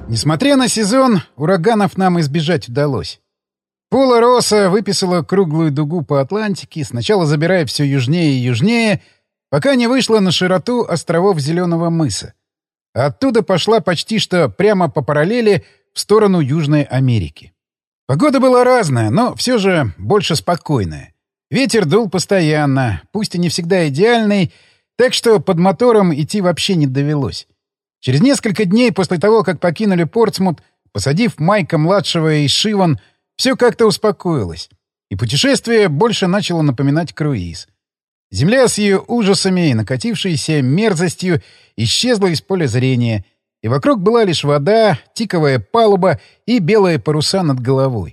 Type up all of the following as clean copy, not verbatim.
Несмотря на сезон, ураганов нам избежать удалось. Пола Росса выписала круглую дугу по Атлантике, сначала забирая все южнее и южнее, пока не вышла на широту островов Зеленого мыса. А оттуда пошла почти что прямо по параллели в сторону Южной Америки. Погода была разная, но все же больше спокойная. Ветер дул постоянно, пусть и не всегда идеальный, так что под мотором идти вообще не довелось. Через несколько дней после того, как покинули Портсмут, посадив Майка-младшего и Шиван, все как-то успокоилось, и путешествие больше начало напоминать круиз. Земля с ее ужасами и накатившейся мерзостью исчезла из поля зрения, и вокруг была лишь вода, тиковая палуба и белые паруса над головой.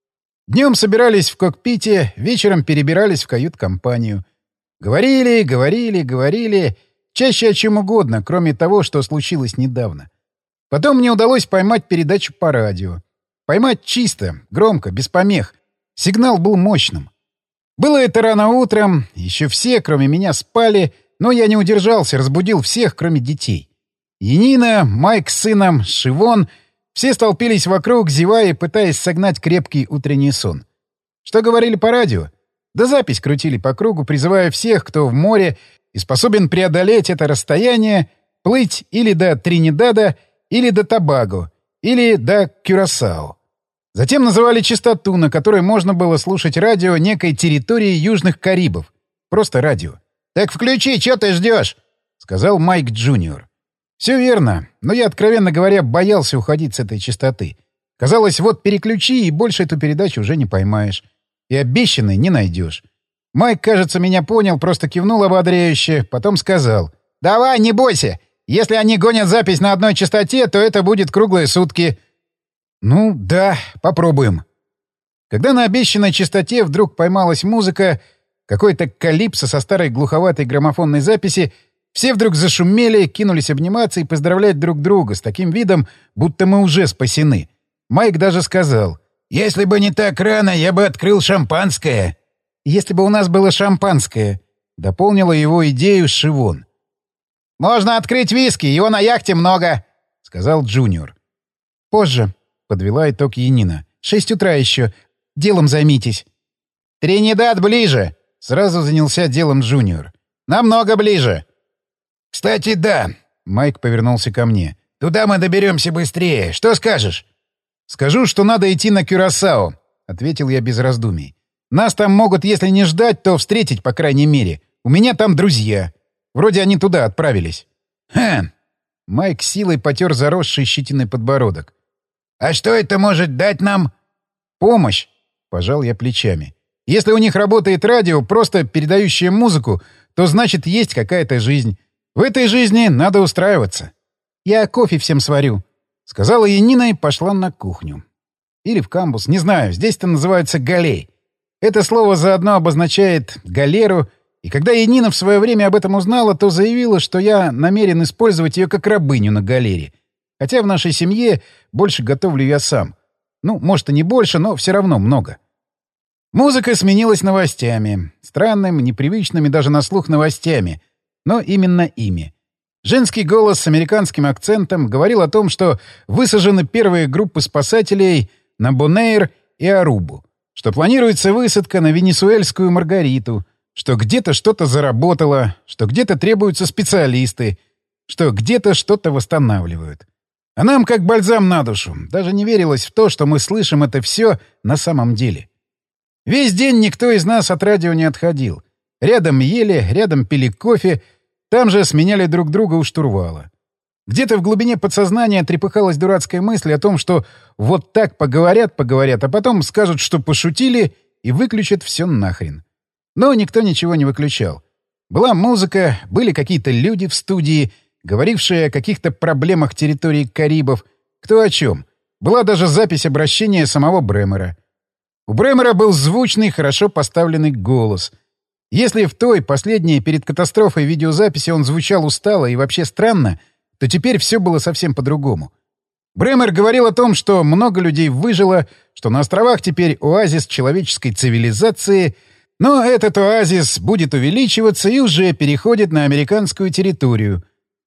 Днем собирались в кокпите, вечером перебирались в кают-компанию. Говорили, говорили, говорили, чаще о чем угодно, кроме того, что случилось недавно. Потом мне удалось поймать передачу по радио. Поймать чисто, громко, без помех. Сигнал был мощным. Было это рано утром, еще все, кроме меня, спали, но я не удержался, разбудил всех, кроме детей. Янина, Майк с сыном, Шивон — все столпились вокруг, зевая и пытаясь согнать крепкий утренний сон. Что говорили по радио? Да запись крутили по кругу, призывая всех, кто в море и способен преодолеть это расстояние, плыть или до Тринидада, или до Тобаго, или до Кюрасао. Затем называли частоту, на которой можно было слушать радио некой территории Южных Карибов. Просто радио. «Так включи, что ты ждешь?» — сказал Майк Джуниор. Все верно, но я, откровенно говоря, боялся уходить с этой частоты. Казалось, вот переключи, и больше эту передачу уже не поймаешь. И обещанной не найдешь. Майк, кажется, меня понял, просто кивнул ободряюще, потом сказал: «Давай, не бойся! Если они гонят запись на одной частоте, то это будет круглые сутки». «Ну, да, попробуем». Когда на обещанной частоте вдруг поймалась музыка, какой-то калипсо со старой глуховатой граммофонной записи, все вдруг зашумели, кинулись обниматься и поздравлять друг друга с таким видом, будто мы уже спасены. Майк даже сказал: «Если бы не так рано, я бы открыл шампанское». «Если бы у нас было шампанское», — дополнила его идею Шивон. «Можно открыть виски, его на яхте много», — сказал Джуниор. «Позже», — подвела итог Янина. 6 утра еще. Делом займитесь». «Тринидад ближе», — сразу занялся делом Джуниор. «Намного ближе». «Кстати, да», — Майк повернулся ко мне. «Туда мы доберемся быстрее. Что скажешь?» «Скажу, что надо идти на Кюрасао», — ответил я без раздумий. «Нас там могут, если не ждать, то встретить, по крайней мере. У меня там друзья. Вроде они туда отправились». «Хм». Майк силой потер заросший щетиной подбородок. «А что это может дать нам?» «Помощь», — пожал я плечами. «Если у них работает радио, просто передающее музыку, то значит есть какая-то жизнь. В этой жизни надо устраиваться». «Я кофе всем сварю», — сказала Янина и пошла на кухню. Или в камбус, не знаю, здесь-то называется галей. Это слово заодно обозначает галеру, и когда Янина в свое время об этом узнала, то заявила, что я намерен использовать ее как рабыню на галере. Хотя в нашей семье больше готовлю я сам. Ну, может, и не больше, но все равно много. Музыка сменилась новостями. Странным, непривычными даже на слух новостями. Но именно ими. Женский голос с американским акцентом говорил о том, что высажены первые группы спасателей на Бонэйр и Арубу, что планируется высадка на венесуэльскую Маргариту, что где-то что-то заработало, что где-то требуются специалисты, что где-то что-то восстанавливают. А нам как бальзам на душу. Даже не верилось в то, что мы слышим это все на самом деле. Весь день никто из нас от радио не отходил. Рядом ели, рядом пили кофе, там же сменяли друг друга у штурвала. Где-то в глубине подсознания трепыхалась дурацкая мысль о том, что вот так поговорят, а потом скажут, что пошутили, и выключат все нахрен. Но никто ничего не выключал. Была музыка, были какие-то люди в студии, говорившие о каких-то проблемах территории Карибов, кто о чем. Была даже запись обращения самого Брэмера. У Брэмера был звучный, хорошо поставленный голос. Если в той, последней перед катастрофой видеозаписи он звучал устало и вообще странно, то теперь все было совсем по-другому. Брэмер говорил о том, что много людей выжило, что на островах теперь оазис человеческой цивилизации, но этот оазис будет увеличиваться и уже переходит на американскую территорию.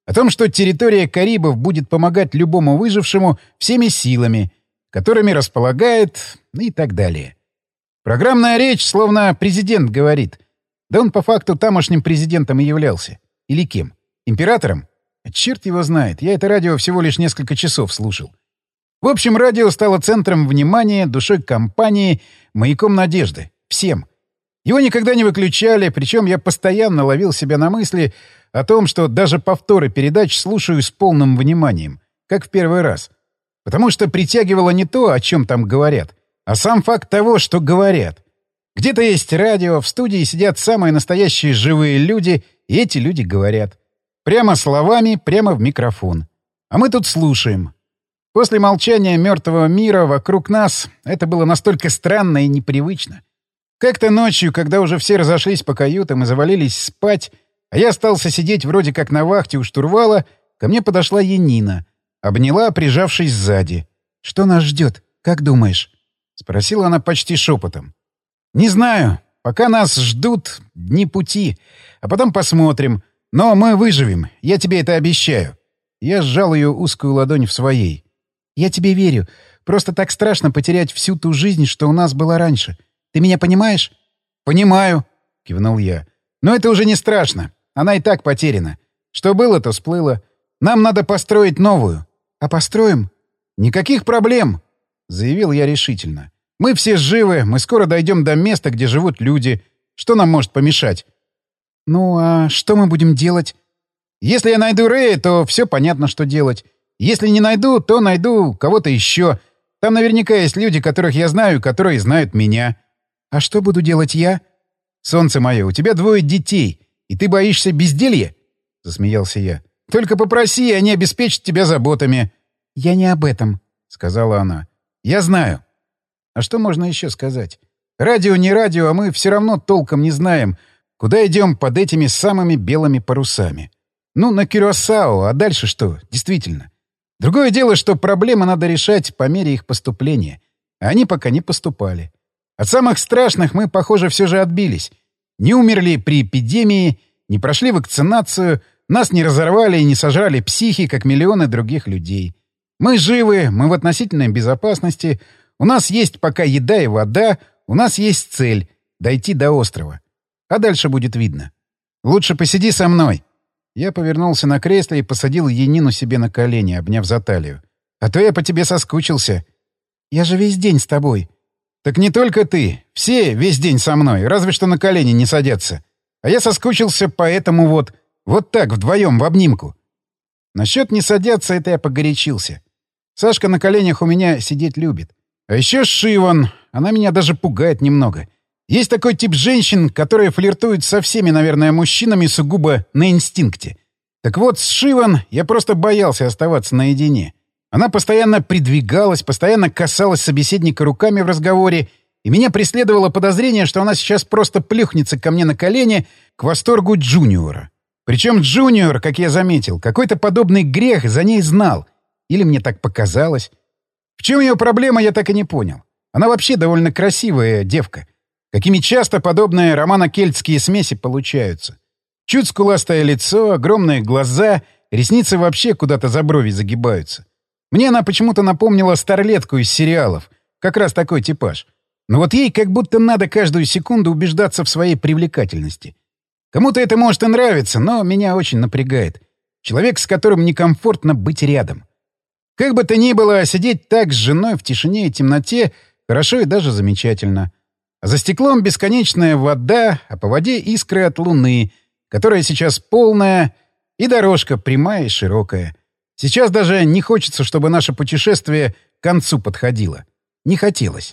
О том, что территория Карибов будет помогать любому выжившему всеми силами, которыми располагает, и так далее. Программная речь, словно президент говорит. Да он по факту тамошним президентом и являлся. Или кем? Императором? А черт его знает, я это радио всего лишь несколько часов слушал. В общем, радио стало центром внимания, душой компании, маяком надежды. Всем. Его никогда не выключали, причем я постоянно ловил себя на мысли о том, что даже повторы передач слушаю с полным вниманием, как в первый раз. Потому что притягивало не то, о чем там говорят, а сам факт того, что говорят. Где-то есть радио, в студии сидят самые настоящие живые люди, и эти люди говорят. Прямо словами, прямо в микрофон. А мы тут слушаем. После молчания мертвого мира вокруг нас это было настолько странно и непривычно. Как-то ночью, когда уже все разошлись по каютам и завалились спать, а я остался сидеть вроде как на вахте у штурвала, ко мне подошла Янина. Обняла, прижавшись сзади. «Что нас ждет? Как думаешь?» — спросила она почти шепотом. «Не знаю. Пока нас ждут дни пути. А потом посмотрим. Но мы выживем. Я тебе это обещаю». Я сжал ее узкую ладонь в своей. «Я тебе верю. Просто так страшно потерять всю ту жизнь, что у нас была раньше. Ты меня понимаешь?» «Понимаю», — кивнул я. «Но это уже не страшно. Она и так потеряна. Что было, то всплыло. Нам надо построить новую». «А построим?» «Никаких проблем», — заявил я решительно. «Мы все живы, мы скоро дойдем до места, где живут люди. Что нам может помешать?» «Ну, а что мы будем делать?» «Если я найду Рэя, то все понятно, что делать. Если не найду, то найду кого-то еще. Там наверняка есть люди, которых я знаю, которые знают меня». «А что буду делать я?» «Солнце мое, у тебя 2 детей, и ты боишься безделья?» — засмеялся я. «Только попроси, и они обеспечат тебя заботами». «Я не об этом», — сказала она. «Я знаю». А что можно еще сказать? Радио не радио, а мы все равно толком не знаем, куда идем под этими самыми белыми парусами. Ну, на Кюрасао, а дальше что? Действительно. Другое дело, что проблемы надо решать по мере их поступления. А они пока не поступали. От самых страшных мы, похоже, все же отбились. Не умерли при эпидемии, не прошли вакцинацию, нас не разорвали и не сожрали психи, как миллионы других людей. Мы живы, мы в относительной безопасности, у нас есть пока еда и вода, у нас есть цель — дойти до острова. А дальше будет видно. Лучше посиди со мной. Я повернулся на кресле и посадил Янину себе на колени, обняв за талию. А то я по тебе соскучился. Я же весь день с тобой. Так не только ты. Все весь день со мной, разве что на колени не садятся. А я соскучился, поэтому вот так, вдвоем, в обнимку. Насчет не садятся — это я погорячился. Сашка на коленях у меня сидеть любит. А еще Шиван. Она меня даже пугает немного. Есть такой тип женщин, которые флиртуют со всеми, наверное, мужчинами сугубо на инстинкте. Так вот, с Шиван я просто боялся оставаться наедине. Она постоянно придвигалась, постоянно касалась собеседника руками в разговоре, и меня преследовало подозрение, что она сейчас просто плюхнется ко мне на колени к восторгу Джуниора. Причем Джуниор, как я заметил, какой-то подобный грех за ней знал. Или мне так показалось. В чем ее проблема, я так и не понял. Она вообще довольно красивая девка. Какими часто подобные романо-кельтские смеси получаются. Чуть скуластое лицо, огромные глаза, ресницы вообще куда-то за брови загибаются. Мне она почему-то напомнила старлетку из сериалов. Как раз такой типаж. Но вот ей как будто надо каждую секунду убеждаться в своей привлекательности. Кому-то это может и нравиться, но меня очень напрягает. Человек, с которым некомфортно быть рядом. Как бы то ни было, сидеть так с женой в тишине и темноте хорошо и даже замечательно. А за стеклом бесконечная вода, а по воде искры от луны, которая сейчас полная, и дорожка прямая и широкая. Сейчас даже не хочется, чтобы наше путешествие к концу подходило. Не хотелось.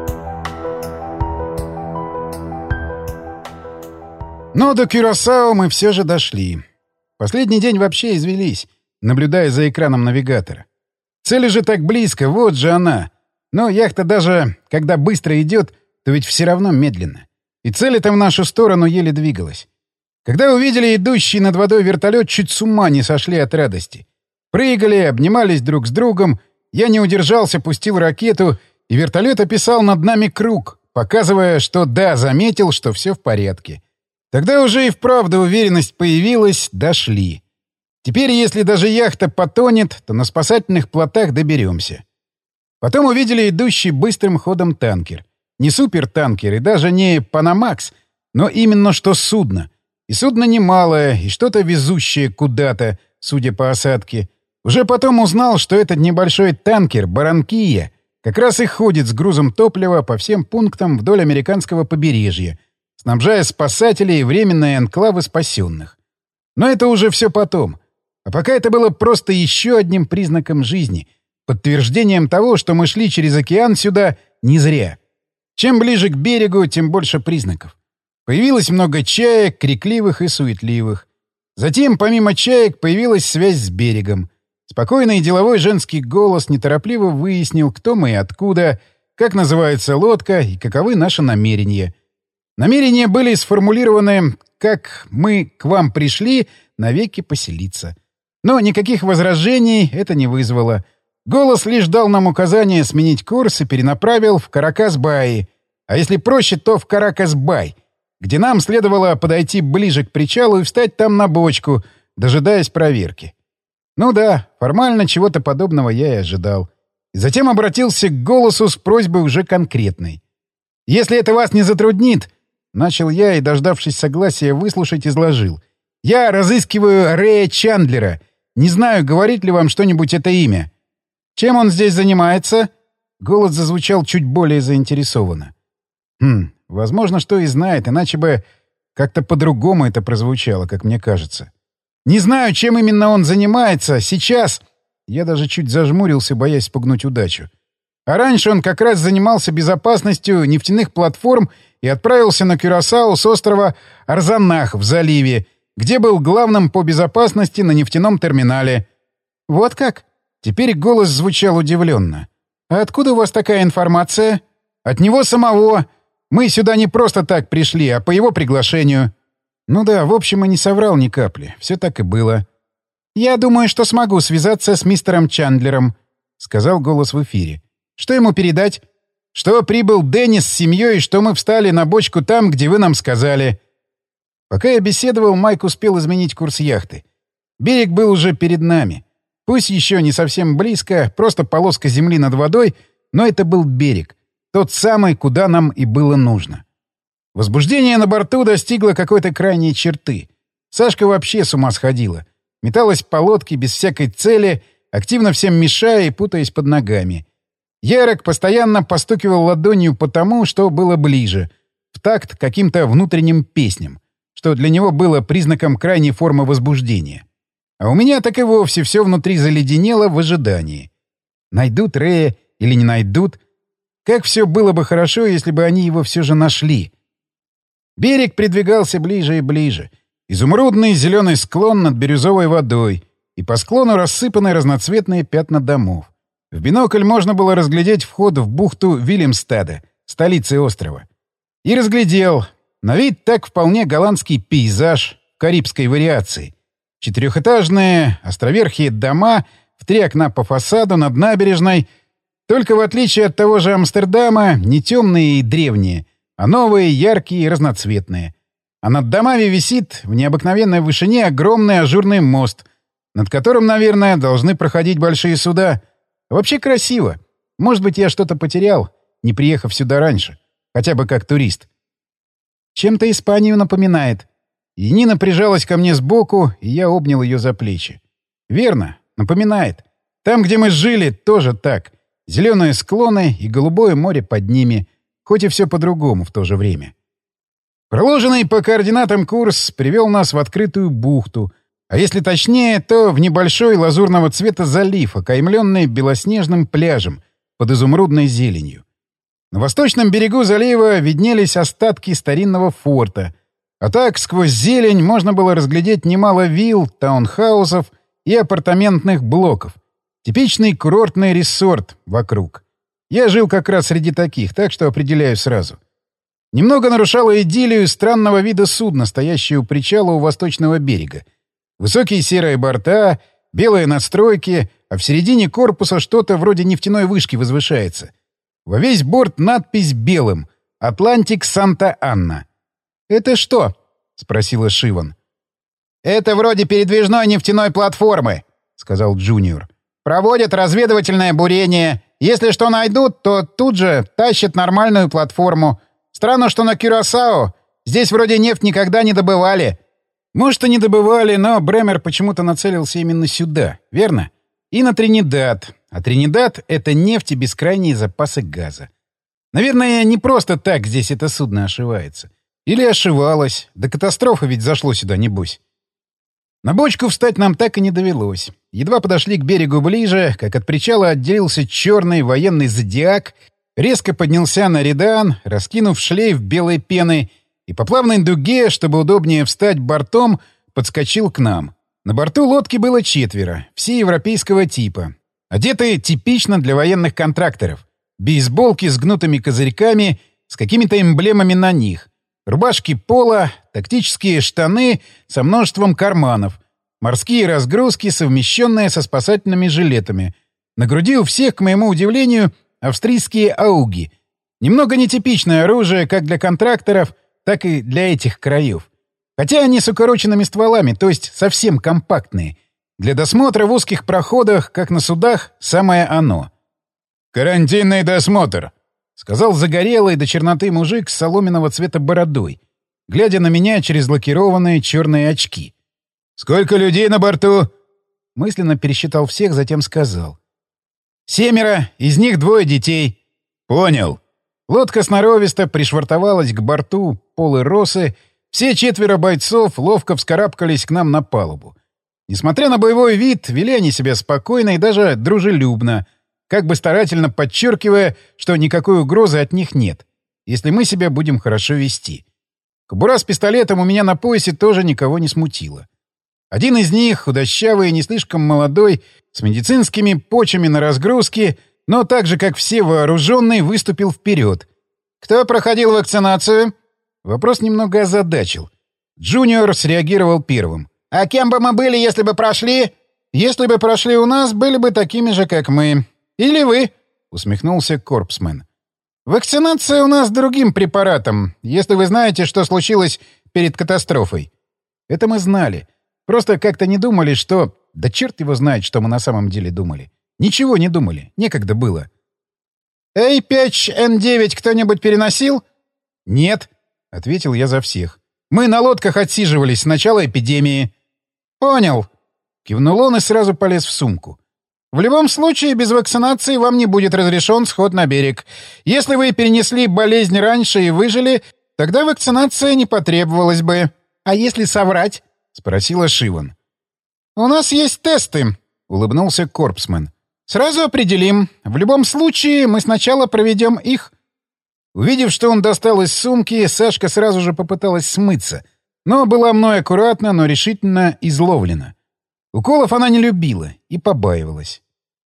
Но до Кюрасао мы все же дошли. Последний день вообще извелись, наблюдая за экраном навигатора. Цель уже так близко, вот же она. Но яхта даже, когда быстро идет, то ведь все равно медленно. И цель-то в нашу сторону еле двигалась. Когда увидели идущий над водой вертолет, чуть с ума не сошли от радости. Прыгали, обнимались друг с другом. Я не удержался, пустил ракету, и вертолет описал над нами круг, показывая, что да, заметил, что все в порядке. Тогда уже и вправду уверенность появилась, дошли. Теперь, если даже яхта потонет, то на спасательных плотах доберемся. Потом увидели идущий быстрым ходом танкер. Не супертанкер и даже не «Панамакс», но именно что судно. И судно немалое, и что-то везущее куда-то, судя по осадке. Уже потом узнал, что этот небольшой танкер «Барранкия» как раз и ходит с грузом топлива по всем пунктам вдоль американского побережья, снабжая спасателей и временные анклавы спасенных. Но это уже все потом. А пока это было просто еще одним признаком жизни, подтверждением того, что мы шли через океан сюда не зря. Чем ближе к берегу, тем больше признаков. Появилось много чаек, крикливых и суетливых. Затем, помимо чаек, появилась связь с берегом. Спокойный и деловой женский голос неторопливо выяснил, кто мы и откуда, как называется лодка и каковы наши намерения. Намерения были сформулированы, как «мы к вам пришли навеки поселиться». Но никаких возражений это не вызвало. Голос лишь дал нам указание сменить курс и перенаправил в Каракас-Бай, а если проще, то в Каракас-Бай, где нам следовало подойти ближе к причалу и встать там на бочку, дожидаясь проверки. Ну да, формально чего-то подобного я и ожидал. И затем обратился к голосу с просьбой уже конкретной. «Если это вас не затруднит...» — начал я и, дождавшись согласия выслушать, изложил. «Я разыскиваю Рэя Чандлера. Не знаю, говорит ли вам что-нибудь это имя. Чем он здесь занимается?» Голос зазвучал чуть более заинтересованно. Возможно, что и знает, иначе бы как-то по-другому это прозвучало, как мне кажется. «Не знаю, чем именно он занимается. Сейчас...» Я даже чуть зажмурился, боясь спугнуть удачу. А раньше он как раз занимался безопасностью нефтяных платформ и отправился на Кюрасао с острова Арзанах в заливе, где был главным по безопасности на нефтяном терминале. «Вот как?» Теперь голос звучал удивленно. «А откуда у вас такая информация?» «От него самого. Мы сюда не просто так пришли, а по его приглашению». Ну да, в общем, и не соврал ни капли. Все так и было. «Я думаю, что смогу связаться с мистером Чандлером», — сказал голос в эфире. «Что ему передать?» «Что прибыл Деннис с семьей, и что мы встали на бочку там, где вы нам сказали». Пока я беседовал, Майк успел изменить курс яхты. Берег был уже перед нами. Пусть еще не совсем близко, просто полоска земли над водой, но это был берег. Тот самый, куда нам и было нужно. Возбуждение на борту достигло какой-то крайней черты. Сашка вообще с ума сходила. Металась по лодке без всякой цели, активно всем мешая и путаясь под ногами. Ярок постоянно постукивал ладонью по тому, что было ближе, в такт каким-то внутренним песням, что для него было признаком крайней формы возбуждения. А у меня так и вовсе все внутри заледенело в ожидании. Найдут Рэя или не найдут? Как все было бы хорошо, если бы они его все же нашли. Берег придвигался ближе и ближе. Изумрудный зеленый склон над бирюзовой водой, и по склону рассыпаны разноцветные пятна домов. В бинокль можно было разглядеть вход в бухту Вильямстада, столицы острова. И разглядел. На вид так вполне голландский пейзаж в карибской вариации. Четырехэтажные островерхие дома в 3 окна по фасаду над набережной. Только в отличие от того же Амстердама, не темные и древние, а новые, яркие и разноцветные. А над домами висит в необыкновенной вышине огромный ажурный мост, над которым, наверное, должны проходить большие суда. Вообще красиво. Может быть, я что-то потерял, не приехав сюда раньше. Хотя бы как турист. Чем-то Испанию напоминает. И Нина прижалась ко мне сбоку, и я обнял ее за плечи. Верно, напоминает. Там, где мы жили, тоже так. Зеленые склоны и голубое море под ними. Хоть и все по-другому в то же время. Проложенный по координатам курс привел нас в открытую бухту, а если точнее, то в небольшой лазурного цвета залив, окаймленный белоснежным пляжем под изумрудной зеленью. На восточном берегу залива виднелись остатки старинного форта, а так сквозь зелень можно было разглядеть немало вилл, таунхаусов и апартаментных блоков. Типичный курортный ресорт вокруг. Я жил как раз среди таких, так что определяю сразу. Немного нарушало идиллию странного вида судна, стоящее у причала у восточного берега. Высокие серые борта, белые надстройки, а в середине корпуса что-то вроде нефтяной вышки возвышается. Во весь борт надпись белым «Атлантик Санта-Анна». «Это что?» — спросила Шиван. «Это вроде передвижной нефтяной платформы», — сказал Джуниор. «Проводят разведывательное бурение. Если что найдут, то тут же тащат нормальную платформу. Странно, что на Кюрасао. Здесь вроде нефть никогда не добывали». Может, и не добывали, но Бремер почему-то нацелился именно сюда, верно? И на Тринидад. А Тринидад — это нефть и бескрайние запасы газа. Наверное, не просто так здесь это судно ошивается. Или ошивалось. До катастрофы ведь зашло сюда, небось. На бочку встать нам так и не довелось. Едва подошли к берегу ближе, как от причала отделился черный военный зодиак, резко поднялся на редан, раскинув шлейф белой пены, и по плавной дуге, чтобы удобнее встать бортом, подскочил к нам. На борту лодки было 4, все европейского типа. Одетые типично для военных контракторов. Бейсболки с гнутыми козырьками, с какими-то эмблемами на них. Рубашки пола, тактические штаны со множеством карманов. Морские разгрузки, совмещенные со спасательными жилетами. На груди у всех, к моему удивлению, австрийские ауги. Немного нетипичное оружие как для контракторов, так и для этих краев. Хотя они с укороченными стволами, то есть совсем компактные. Для досмотра в узких проходах, как на судах, самое оно. «Карантинный досмотр», — сказал загорелый до черноты мужик с соломенного цвета бородой, глядя на меня через лакированные черные очки. «Сколько людей на борту?» Мысленно пересчитал всех, затем сказал. 7, из них 2 детей. «Понял». Лодка сноровисто пришвартовалась к борту Полы Росы. Все 4 бойцов ловко вскарабкались к нам на палубу. Несмотря на боевой вид, вели они себя спокойно и даже дружелюбно, как бы старательно подчеркивая, что никакой угрозы от них нет, если мы себя будем хорошо вести. Кобура с пистолетом у меня на поясе тоже никого не смутила. Один из них, худощавый и не слишком молодой, с медицинскими почами на разгрузке, но так же, как все вооруженный, выступил вперед. «Кто проходил вакцинацию?» Вопрос немного озадачил. Джуниор среагировал первым. «А кем бы мы были, если бы прошли?» «Если бы прошли у нас, были бы такими же, как мы. Или вы?» — усмехнулся Корпсмен. «Вакцинация у нас другим препаратом, если вы знаете, что случилось перед катастрофой». Это мы знали. Просто как-то не думали, что... Да черт его знает, что мы на самом деле думали. Ничего не думали. Некогда было. «A5N9 кто-нибудь переносил?» «Нет», — ответил я за всех. «Мы на лодках отсиживались с начала эпидемии». «Понял», — кивнул он и сразу полез в сумку. «В любом случае, без вакцинации вам не будет разрешен сход на берег. Если вы перенесли болезнь раньше и выжили, тогда вакцинация не потребовалась бы. А если соврать?» — спросила Шиван. «У нас есть тесты», — улыбнулся Корпсмен. «Сразу определим. В любом случае, мы сначала проведем их». Увидев, что он достал из сумки, Сашка сразу же попыталась смыться, но была мной аккуратно, но решительно изловлена. Уколов она не любила и побаивалась.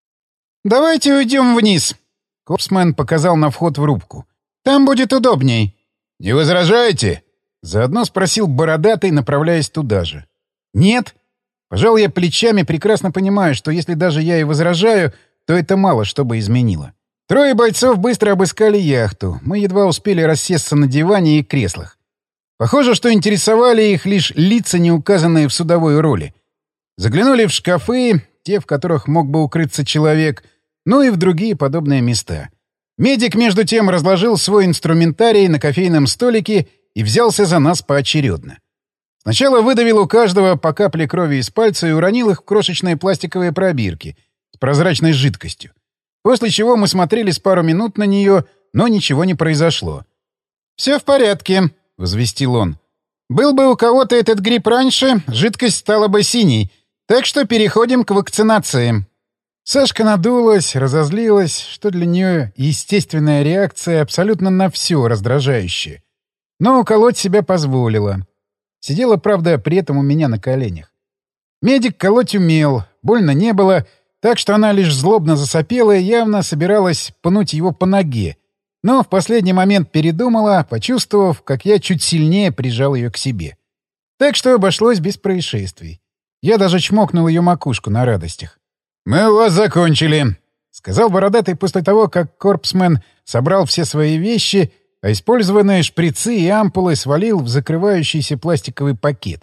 «Давайте уйдем вниз», — Корпсмен показал на вход в рубку. «Там будет удобней». «Не возражаете?» — заодно спросил бородатый, направляясь туда же. «Нет». Пожал я плечами, прекрасно понимая, что если даже я и возражаю, то это мало что бы изменило. 3 бойцов быстро обыскали яхту. Мы едва успели рассесться на диване и креслах. Похоже, что интересовали их лишь лица, не указанные в судовой роли. Заглянули в шкафы, те, в которых мог бы укрыться человек, ну и в другие подобные места. Медик, между тем, разложил свой инструментарий на кофейном столике и взялся за нас поочередно. Сначала выдавил у каждого по капле крови из пальца и уронил их в крошечные пластиковые пробирки с прозрачной жидкостью. После чего мы смотрели с пару минут на нее, но ничего не произошло. «Все в порядке», — возвестил он. «Был бы у кого-то этот грипп раньше, жидкость стала бы синей, так что переходим к вакцинации». Сашка надулась, разозлилась, что для нее естественная реакция абсолютно на все раздражающее. Но уколоть себя позволила. Сидела, правда, при этом у меня на коленях. Медик колоть умел, больно не было, так что она лишь злобно засопела и явно собиралась пнуть его по ноге. Но в последний момент передумала, почувствовав, как я чуть сильнее прижал ее к себе. Так что обошлось без происшествий. Я даже чмокнул ее макушку на радостях. «Мы у вас закончили», — сказал бородатый после того, как Корпсмен собрал все свои вещи, а использованные шприцы и ампулы свалил в закрывающийся пластиковый пакет.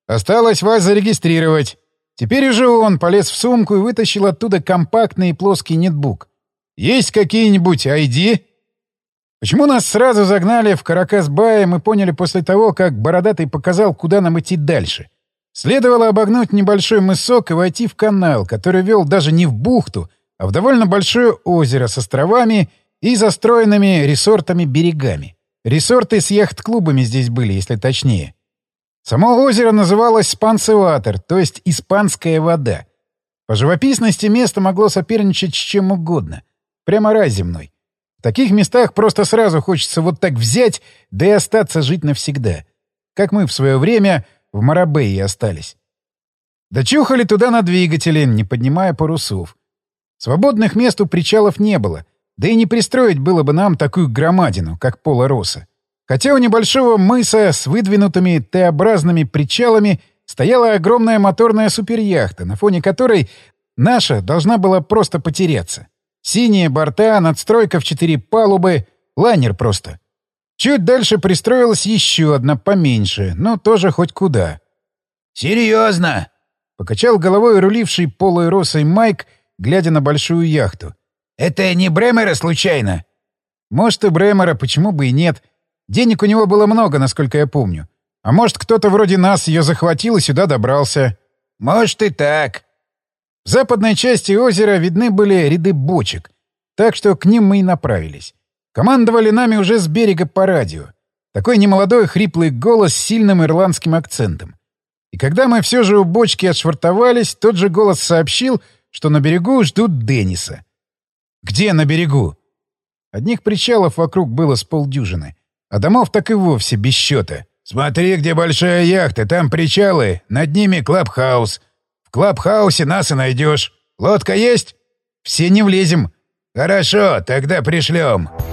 Осталось вас зарегистрировать. Теперь уже он полез в сумку и вытащил оттуда компактный и плоский нетбук. Есть какие-нибудь ID? Почему нас сразу загнали в Каракас-Бай, мы поняли после того, как Бородатый показал, куда нам идти дальше. Следовало обогнуть небольшой мысок и войти в канал, который вел даже не в бухту, а в довольно большое озеро с островами и застроенными ресортами-берегами. Ресорты с яхт-клубами здесь были, если точнее. Само озеро называлось Спансеватор, то есть «испанская вода». По живописности место могло соперничать с чем угодно. Прямо рай земной. В таких местах просто сразу хочется вот так взять, да и остаться жить навсегда. Как мы в свое время в Марабее остались. Дочухали туда на двигателе, не поднимая парусов. Свободных мест у причалов не было, да и не пристроить было бы нам такую громадину, как Пола Росса. Хотя у небольшого мыса с выдвинутыми Т-образными причалами стояла огромная моторная суперяхта, на фоне которой наша должна была просто потеряться. Синие борта, надстройка в 4 палубы, лайнер просто. Чуть дальше пристроилась еще одна поменьше, но тоже хоть куда. «Серьезно?» — покачал головой руливший Полой Россой Майк, глядя на большую яхту. «Это не Бремера случайно?» «Может, и Бремера, почему бы и нет. Денег у него было много, насколько я помню. А может, кто-то вроде нас ее захватил и сюда добрался». «Может, и так». В западной части озера видны были ряды бочек, так что к ним мы и направились. Командовали нами уже с берега по радио. Такой немолодой хриплый голос с сильным ирландским акцентом. И когда мы все же у бочки отшвартовались, тот же голос сообщил, что на берегу ждут Денниса. «Где на берегу?» Одних причалов вокруг было с полдюжины, а домов так и вовсе без счета. «Смотри, где большая яхта, там причалы, над ними клабхаус. В клабхаусе нас и найдешь. Лодка есть?» «Все не влезем». «Хорошо, тогда пришлем».